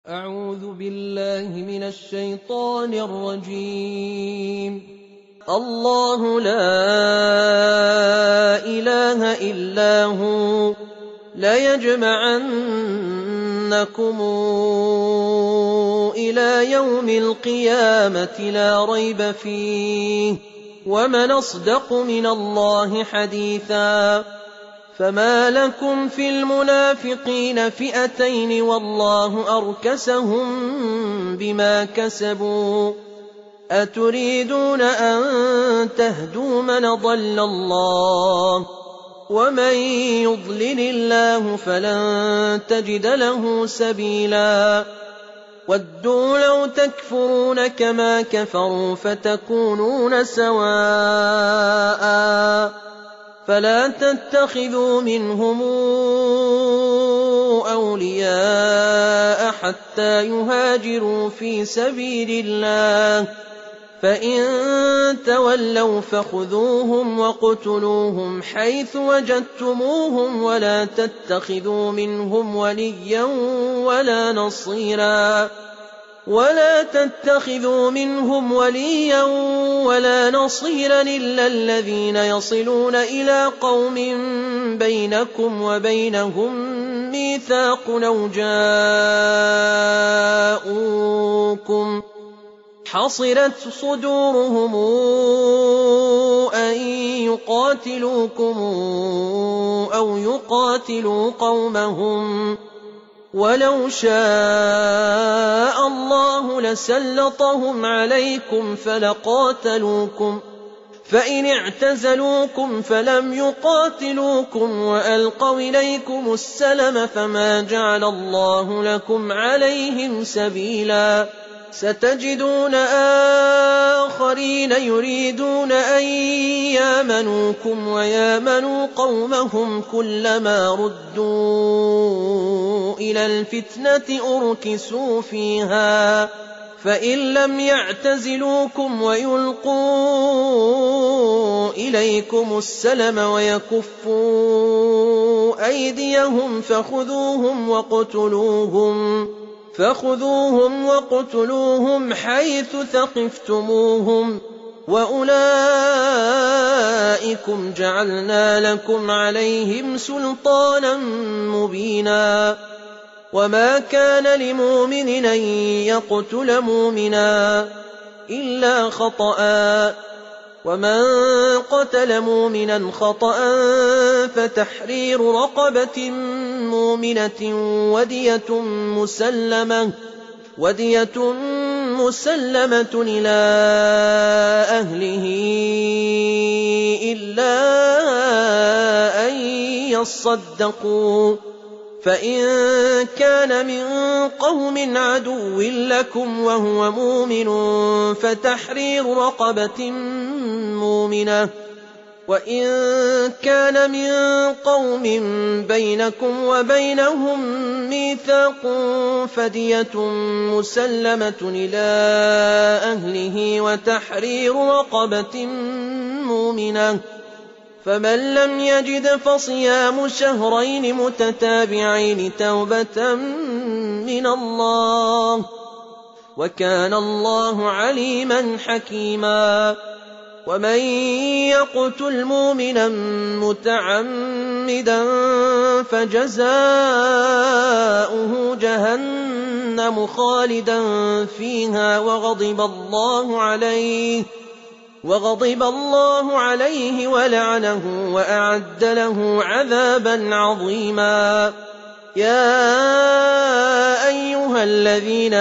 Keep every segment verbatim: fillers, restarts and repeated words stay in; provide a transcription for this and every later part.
أعوذ بالله من الشيطان الرجيم. الله لا إله إلا هو ليجمعنكم إلى يوم القيامة لا ريب فيه ومن أصدق من الله حديثا. فما لكم في المنافقين فئتين والله أركسهم بما كسبوا أتريدون أن تهدوا من ضل الله ومن يضلل الله فلن تجد له سبيلا. ودوا لو تكفرون كما كفروا فتكونون سواء فلا تتخذوا منهم أولياء حتى يهاجروا في سبيل الله فإن تولوا فخذوهم وقتلوهم حيث وجدتموهم ولا تتخذوا منهم وليا ولا نصيرا ولا تتخذوا منهم وليا ولا نصيرا إلا الذين يصلون إلى قوم بينكم وبينهم ميثاق أو جاءوكم حصرت صدورهم أن يقاتلوكم أو يقاتلوا قومهم ولو شاء الله لسلطهم عليكم فلقاتلوكم فإن اعتزلوكم فلم يقاتلوكم وألقوا إليكم السلم فما جعل الله لكم عليهم سبيلا. ستجدون آخرين يريدون أن يامنوكم ويامنوا قومهم كلما ردوا إلى الفتنة أركسوا فيها فإن لم يعتزلوكم ويلقوا إليكم السلم ويكفوا أيديهم فخذوهم وقتلوهم فخذوهم وقتلوهم حيث ثقفتموهم وأولئكم جعلنا لكم عليهم سلطانا مبينا. وما كان لمؤمن أن يقتل مؤمنا إلا خطأ ومن قتل مؤمنا خطأ فتحرير رقبة مؤمنة ودية مسلمة ودية مسلمة إلى أهله إلا أن يصدقوا فإن كان من قوم عدو لكم وهو مؤمن فتحرير رقبة مؤمنة وإن كان من قوم بينكم وبينهم ميثاق فدية مسلمة إلى أهله وتحرير رقبة مؤمنة فمن لم يجد فصيام شهرين متتابعين توبة من الله وكان الله عليما حكيما. ومن يقتل مؤمنا متعمدا فجزاؤه جهنم خالدا فيها وغضب الله عليه وغضب الله عليه ولعنه وأعد له عذابا عظيما. يا أيها الذين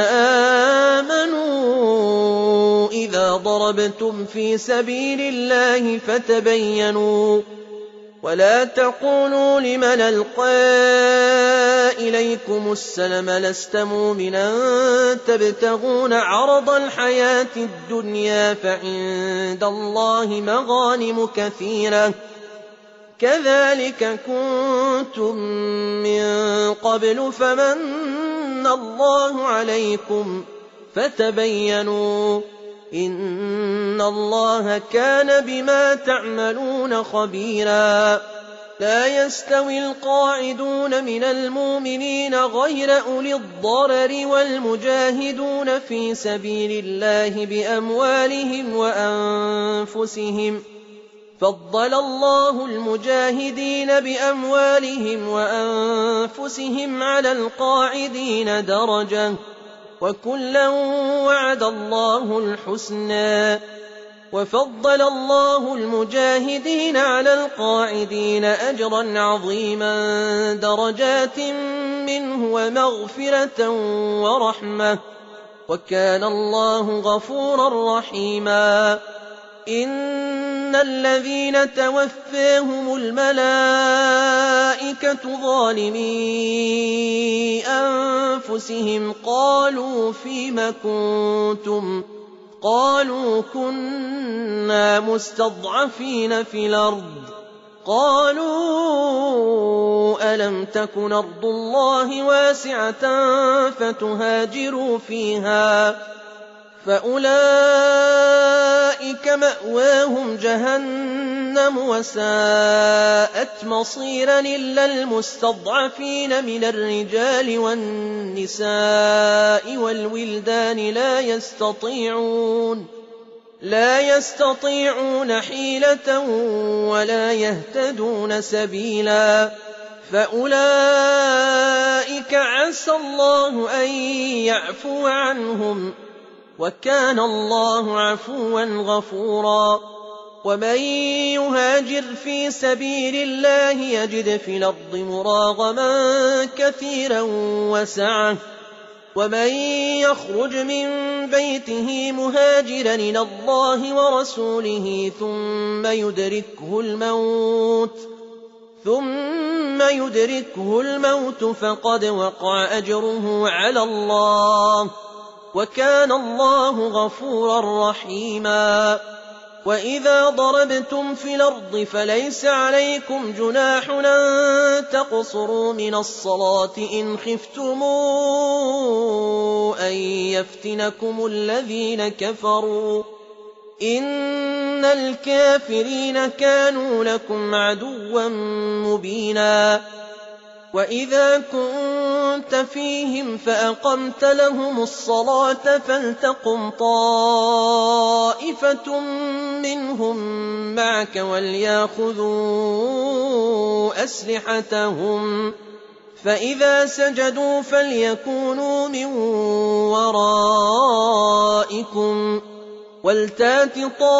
آمنوا إذا ضربتم في سبيل الله فتبينوا ولا تقولوا لمن ألقى إليكم السلم لست مؤمنا تبتغون عرض الحياة الدنيا فعند الله مغانم كثيرة كذلك كنتم من قبل فمن الله عليكم فتبينوا إن الله كان بما تعملون خبيرا. لا يستوي القاعدون من المؤمنين غير أولي الضرر والمجاهدون في سبيل الله بأموالهم وأنفسهم فضل الله المجاهدين بأموالهم وأنفسهم على القاعدين درجة وكلا وعد الله الحسنى وفضل الله المجاهدين على القاعدين أجرا عظيما درجات منه ومغفرة ورحمة وكان الله غفورا رحيما إن الذين توفاهم الملائكة ظالمي أنفسهم قالوا فيم كنتم قالوا كنا مستضعفين في الأرض قالوا ألم تكن أرض الله واسعة فتهاجروا فيها فأولئك مأواهم جهنم وساءت مصيرا إلا المستضعفين من الرجال والنساء والولدان لا يستطيعون لا يستطيعون حيلة ولا يهتدون سبيلا فأولئك عسى الله أن يعفو عنهم وكان الله عفوا غفورا ومن يهاجر في سبيل الله يجد في الأرض مراغما كثيرا وسعة ومن يخرج من بيته مهاجرا إلى الله ورسوله ثم يدركه الموت ثم يدركه الموت فقد وقع أجره على الله وكان الله غفورا رحيما وإذا ضربتم في الأرض فليس عليكم جناح أن تقصروا من الصلاة إن خفتم أن يفتنكم الذين كفروا إن الكافرين كانوا لكم عدوا مبينا وإذا كنت فيهم فأقمت لهم الصلاة فلتقم طائفة منهم معك وليأخذوا أسلحتهم فإذا سجدوا فليكونوا من ورائكم ولتات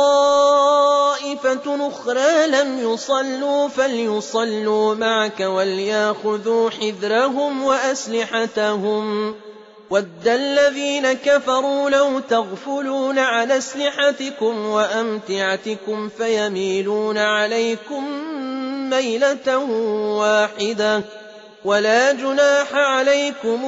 طائفة أخرى لم يصلوا فليصلوا معك وليأخذوا حذرهم وأسلحتهم ود الذين كفروا لو تغفلون عن أسلحتكم وأمتعتكم فيميلون عليكم ميلة واحدة ولا جناح عليكم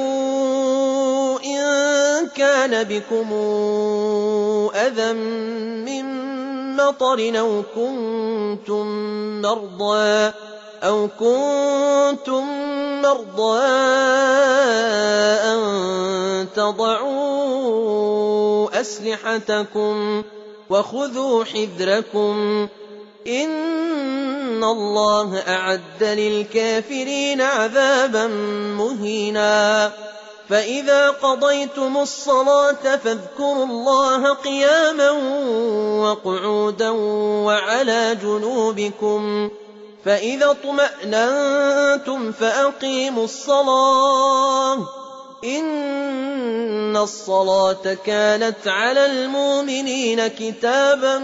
إن كان بكم أذى من مطر أو كنتم مرضى أو كنتم مرضى أن تضعوا أسلحتكم وخذوا حذركم إن الله أعد للكافرين عذابا مهينا فإذا قضيتم الصلاة فاذكروا الله قياما وقعودا وعلى جنوبكم فإذا اطمأننتم فأقيموا الصلاة إن الصلاة كانت على المؤمنين كتابا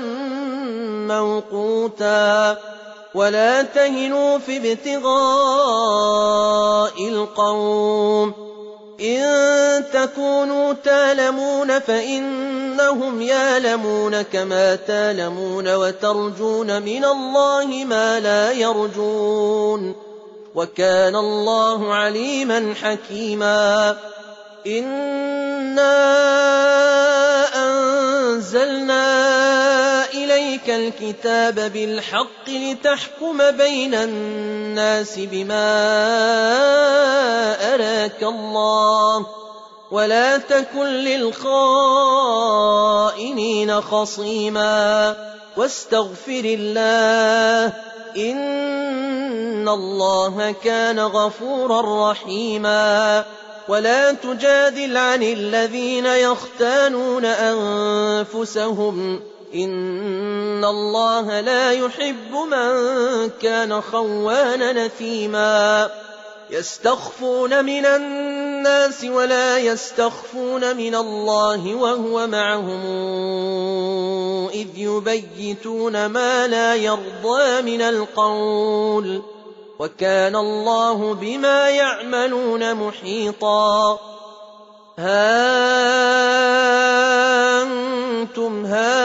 موقوتا ولا تهنوا في ابتغاء القوم إن تكونوا تالمون فإنهم يالمون كما تالمون وترجون من الله ما لا يرجون وكان الله عليما حكيما إنا أنزلنا إليك الكتاب بالحق لتحكم بين الناس بما أراك الله ولا تكن للخائنين خصيما واستغفر الله إن إن الله كان غفورا رحيما ولا تجادل عن الذين يختانون أنفسهم إن الله لا يحب من كان خوانا نثيما يستخفون من الناس ولا يستخفون من الله وهو معهم إذ يبيتون ما لا يرضى من القول وكان الله بما يعملون محيطا ها أنتم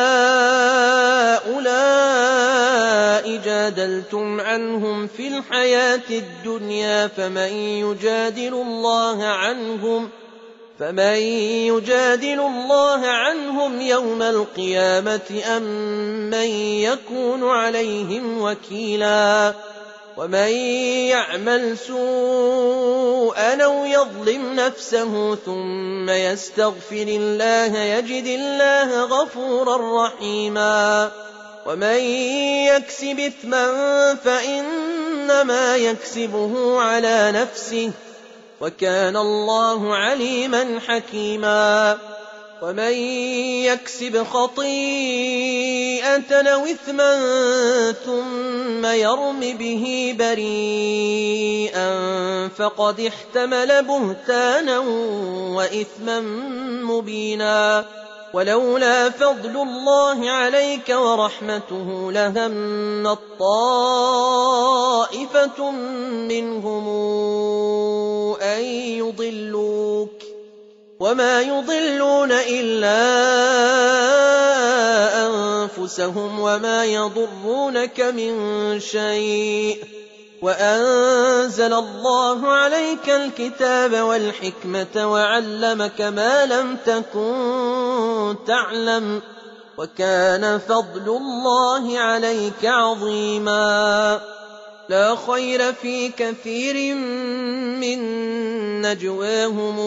هؤلاء جادلتم عنهم في الحياة الدنيا فمن يجادل الله عنهم فمن يجادل الله عنهم يوم القيامة أم من يكون عليهم وكيلا ومن يعمل سوءا أو يظلم نفسه ثم يستغفر الله يجد الله غفورا رحيما ومن يكسب إثما فإنما يكسبه على نفسه وكان الله عليما حكيما ومن يكسب خطيئة أو إثما ثم يرم به بريئا فقد احتمل بهتانا وإثما مبينا ولولا فضل الله عليك ورحمته لهمت طائفة منهم أن يضلوك وما يضلون إلا أنفسهم وما يضرونك من شيء وأنزل الله عليك الكتاب والحكمة وعلمك ما لم تكن تعلم وكان فضل الله عليك عظيما لا خير في كثير من نجواهم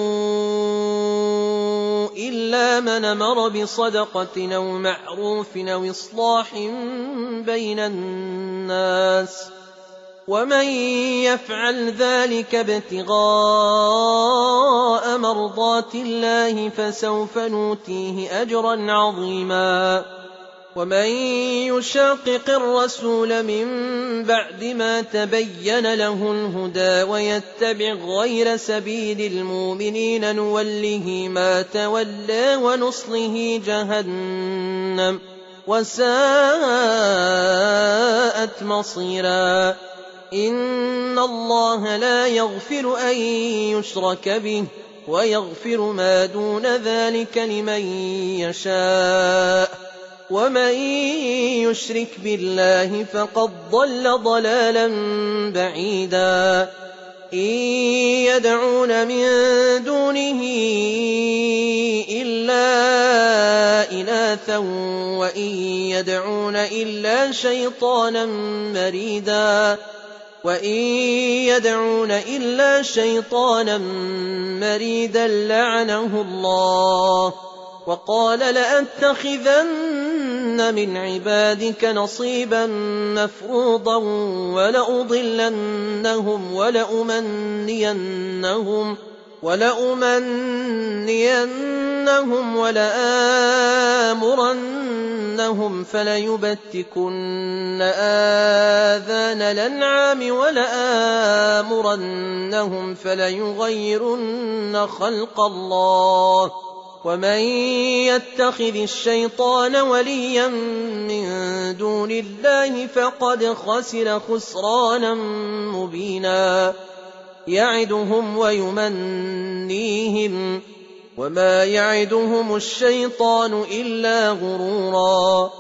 إلا من أمر بصدقة أو معروف أو إصلاح بين الناس ومن يفعل ذلك ابتغاء مرضات الله فسوف نؤتيه أجرا عظيما ومن يشاقق الرسول من بعد ما تبين له الهدى ويتبع غير سبيل المؤمنين نوله ما تولى ونصله جهنم وساءت مصيرا إن الله لا يغفر أن يشرك به ويغفر ما دون ذلك لمن يشاء ومن يشرك بالله فقد ضل ضلالا بعيدا إن يدعون من دونه إلا إناثا وإن يدعون إلا شيطانا مريدا وإن يدعون إلا شيطانا مريدا لعنه الله وقال لأتخذن من عبادك نصيبا مفروضا ولأضلنهم ولأمنينهم ولأمنينهم ولآمرنهم فليبتكن آذان الأنعام ولآمرنهم فليغيرن خلق الله ومن يتخذ الشيطان وليا من دون الله فقد خسر خسرانا مبينا يعدهم ويمنيهم وما يعدهم الشيطان إلا غرورا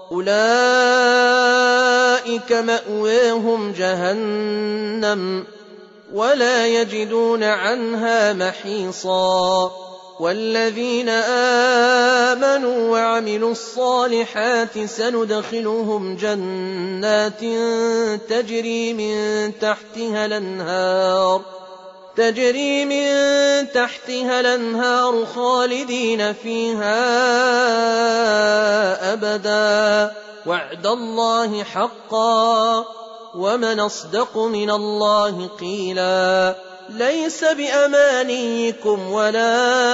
أولئك مأواهم جهنم ولا يجدون عنها محيصا والذين آمنوا وعملوا الصالحات سندخلهم جنات تجري من تحتها الأنهار تجري من تحتها الأنهار خالدين فيها أبدا وعد الله حقا ومن أصدق من الله قيلا ليس بأمانيكم ولا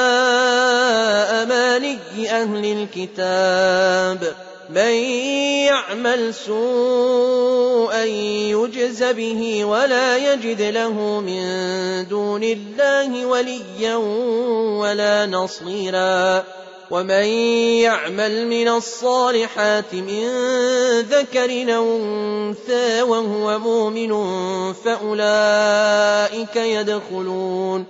أماني أهل الكتاب من يعمل سوءا يجز به ولا يجد له من دون الله وليا ولا نصيرا ومن يعمل من الصالحات من ذكر أو أنثى وهو مؤمن فأولئك يدخلون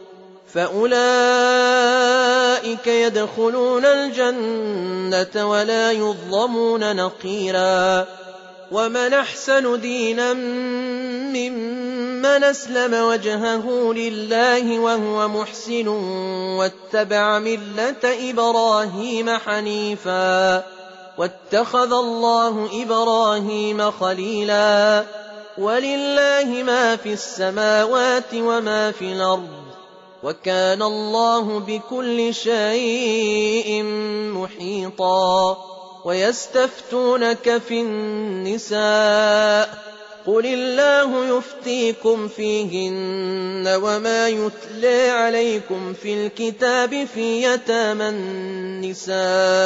فأولئك يدخلون الجنة ولا يظلمون نقيرا ومن أحسن دينا ممن أسلم وجهه لله وهو محسن واتبع ملة إبراهيم حنيفا واتخذ الله إبراهيم خليلا ولله ما في السماوات وما في الأرض وكان الله بكل شيء محيطا ويستفتونك في النساء قل الله يفتيكم فيهن وما يتلى عليكم في الكتاب في يتامى النساء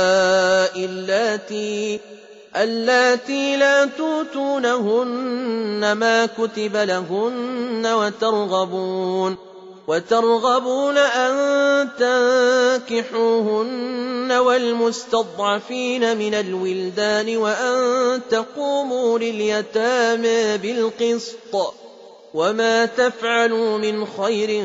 اللاتي اللاتي لا توتونهن ما كتب لهن وترغبون وترغبون أن تنكحوهن والمستضعفين من الولدان وأن تقوموا لليتامى بالقسط وما تفعلوا من خير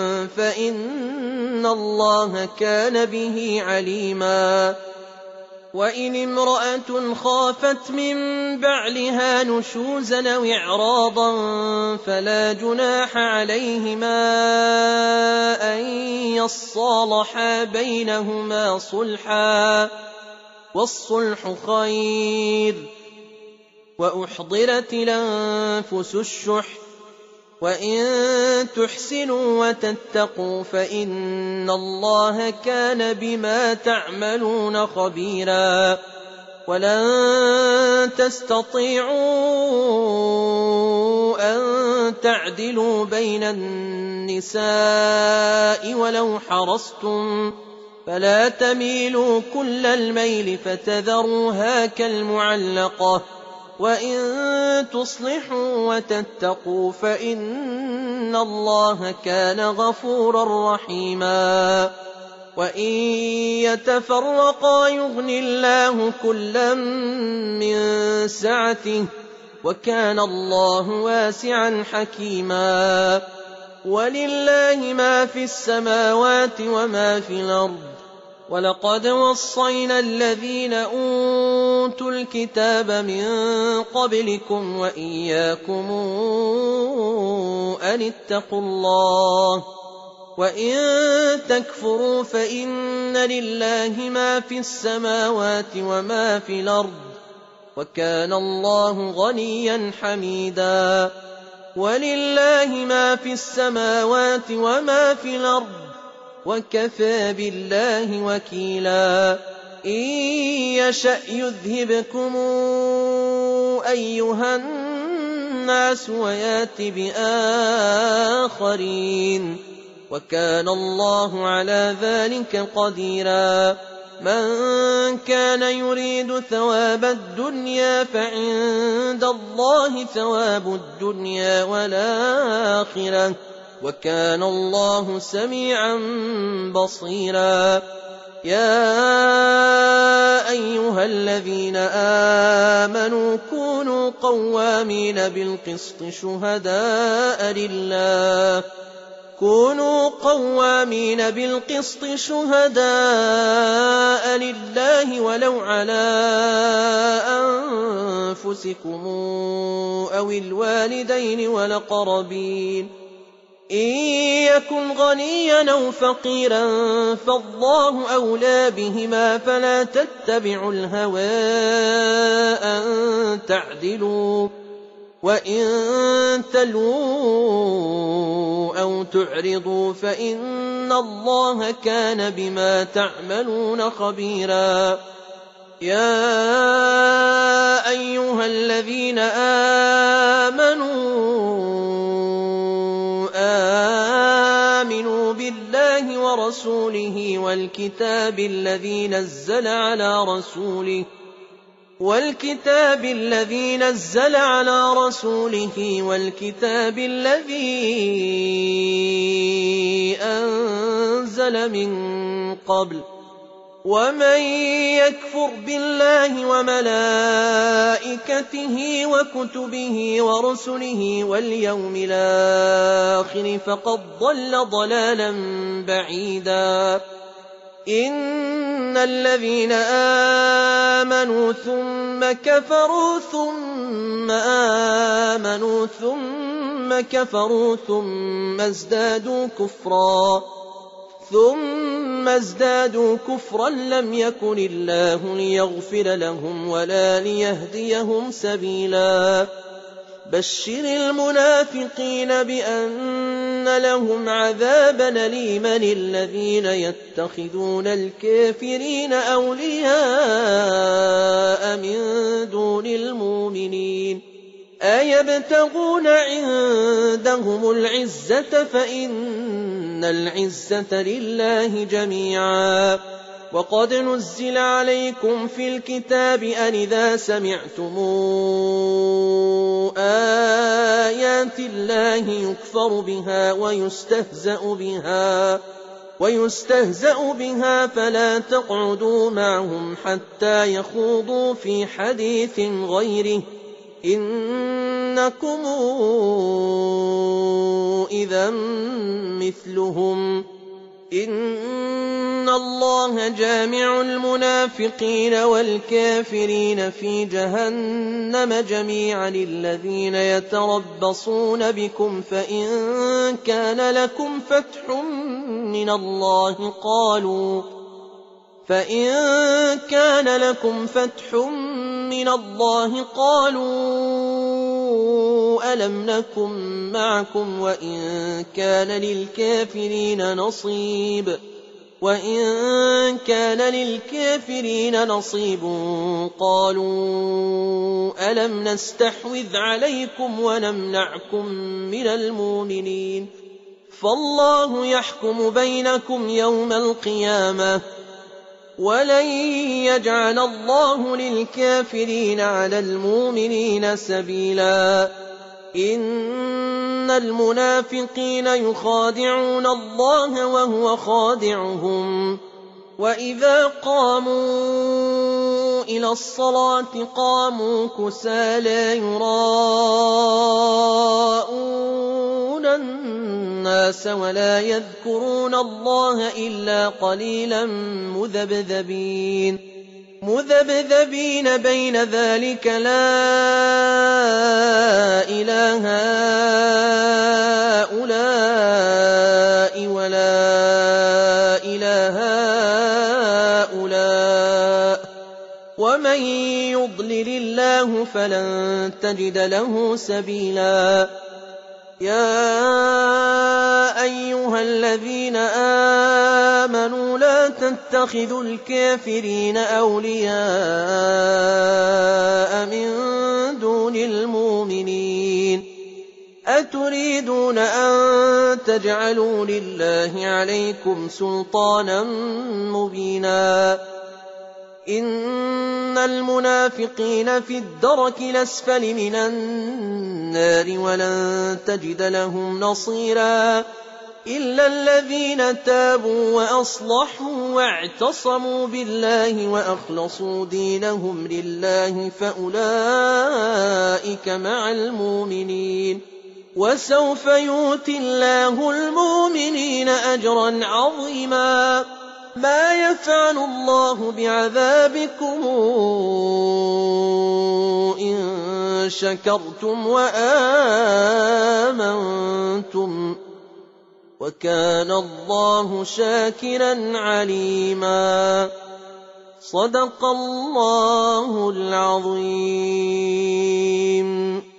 فإن الله كان به عليما وإن امرأة خافت من بعلها نشوزا أو إعراضا فلا جناح عليهما أن يصالحا بينهما صلحا والصلح خير وأحضرت الأنفس الشح وإن تحسنوا وتتقوا فإن الله كان بما تعملون خبيرا ولن تستطيعوا أن تعدلوا بين النساء ولو حرصتم فلا تميلوا كل الميل فتذروها كالمعلقة وإن تصلحوا وتتقوا فإن الله كان غفورا رحيما وإن يتفرقا يغن الله كلا من سعته وكان الله واسعا حكيما ولله ما في السماوات وما في الأرض ولقد وصينا الذين أوتوا الكتاب من قبلكم وإياكم أن اتقوا الله وإن تكفروا فإن لله ما في السماوات وما في الأرض وكان الله غنيا حميدا ولله ما في السماوات وما في الأرض وكفى بالله وكيلا إن يشأ يذهبكم أيها الناس ويات بآخرين وكان الله على ذلك قديرا من كان يريد ثواب الدنيا فعند الله ثواب الدنيا والآخرة وكان الله سميعا بصيرا يا أيها الذين آمنوا كونوا قوامين بالقسط شهداء لله كونوا قوامين بالقسط شهداء لله ولو على أنفسكم أو الوالدين والأقربين إن يكن غنيا أو فقيرا فالله أولى بهما فلا تتبعوا الهوى أن تعدلوا وإن تلووا أو تعرضوا فإن الله كان بما تعملون خبيرا يَا أَيُّهَا الَّذِينَ آمَنُوا آمِنُوا بِاللَّهِ وَرَسُولِهِ وَالْكِتَابِ الَّذِي نَزَّلَ عَلَىٰ رَسُولِهِ وَالْكِتَابِ الَّذِي نَزَّلَ عَلَىٰ رَسُولِهِ وَالْكِتَابِ الَّذِي أَنزَلَ مِن قَبْلُ ۚ وَمَن يَكْفُرْ بِاللَّهِ وَمَلَائِكَتِهِ وَكُتُبِهِ وَرُسُلِهِ وَالْيَوْمِ الْآخِرِ فَقَدْ ضَلَّ ضَلَالًا بَعِيدًا. إِنَّ الَّذِينَ آمَنُوا ثُمَّ كَفَرُوا ثُمَّ آمَنُوا ثُمَّ كَفَرُوا ثُمَّ ازْدَادُوا كُفْرًا ثُمَّ ازْدَادُوا كُفْرًا لَّمْ يَكُنِ اللَّهُ لِيَغْفِرَ لَهُمْ وَلَا لِيَهْدِيَهُمْ سَبِيلًا. بَشِّرِ الْمُنَافِقِينَ بِأَنَّ لَهُمْ عَذَابًا أَلِيمًا الَّذِينَ يَتَّخِذُونَ الْكَافِرِينَ أَوْلِيَاءَ مِن دُونِ الْمُؤْمِنِينَ أَيَبْتَغُونَ عِندَهُمُ الْعِزَّةَ فَإِنَّ الْعِزَّةَ لِلَّهِ جَمِيعًا. وَقَدْ نُزِّلَ عَلَيْكُمْ فِي الْكِتَابِ أَنْ إِذَا سَمِعْتُمْ آيَاتِ اللَّهِ يُكْفَرُ بِهَا وَيُسْتَهْزَأُ بِهَا وَيُسْتَهْزَأُ بِهَا فَلَا تَقْعُدُوا مَعَهُمْ حَتَّىٰ يَخُوضُوا فِي حَدِيثٍ غَيْرِهِ إِنَّكُمْ إِذًا مِّثْلُهُمْ ۗ إِنَّ اللَّهَ جَامِعُ الْمُنَافِقِينَ وَالْكَافِرِينَ فِي جَهَنَّمَ جَمِيعًا. الَّذِينَ يَتَرَبَّصُونَ بِكُمْ فَإِن كَانَ لَكُمْ فَتْحٌ مِّنَ اللَّهِ قَالُوا فَإِن كَانَ لَكُمْ فَتْحٌ مِّنَ اللَّهِ قَالُوا أَلَمْ نَكُن مَّعَكُمْ وَإِن كَانَ لِلْكَافِرِينَ نَصِيبٌ وَإِن كَانَ لِلْكَافِرِينَ نَصِيبٌ قَالُوا أَلَمْ نَسْتَحْوِذْ عَلَيْكُمْ وَنَمْنَعْكُم مِّنَ الْمُؤْمِنِينَ فَاللَّهُ يَحْكُمُ بَيْنَكُمْ يَوْمَ الْقِيَامَةِ وَلَن يَجْعَلَ اللَّهُ لِلْكَافِرِينَ عَلَى الْمُؤْمِنِينَ سَبِيلًا. إِنَّ الْمُنَافِقِينَ يُخَادِعُونَ اللَّهَ وَهُوَ خَادِعُهُمْ وَإِذَا قَامُوا إِلَى الصَّلَاةِ قَامُوا كُسَالَىٰ يُرَاءُونَ النَّاسَ وَلَا يَذْكُرُونَ اللَّهَ إِلَّا قَلِيلًا مُّذَبْذَبِينَ مذبذبين بين ذلك لا إله هؤلاء ولا إله هؤلاء ومن يضلل الله فلن تجد له سبيلا. يا أيها الذين آمنوا لا تتخذوا الكافرين أولياء من دون المؤمنين أتريدون أن تجعلوا لله عليكم سلطانا مبينا. إن المنافقين في الدرك الأسفل من النار ولن تجد لهم نصيرا إلا الذين تابوا وأصلحوا واعتصموا بالله وأخلصوا دينهم لله فأولئك مع المؤمنين وسوف يؤتي الله المؤمنين أجرا عظيما. ما يفعل الله بعذابكم إن شكرتم وآمنتم وكان الله شاكرا عليما. صدق الله العظيم.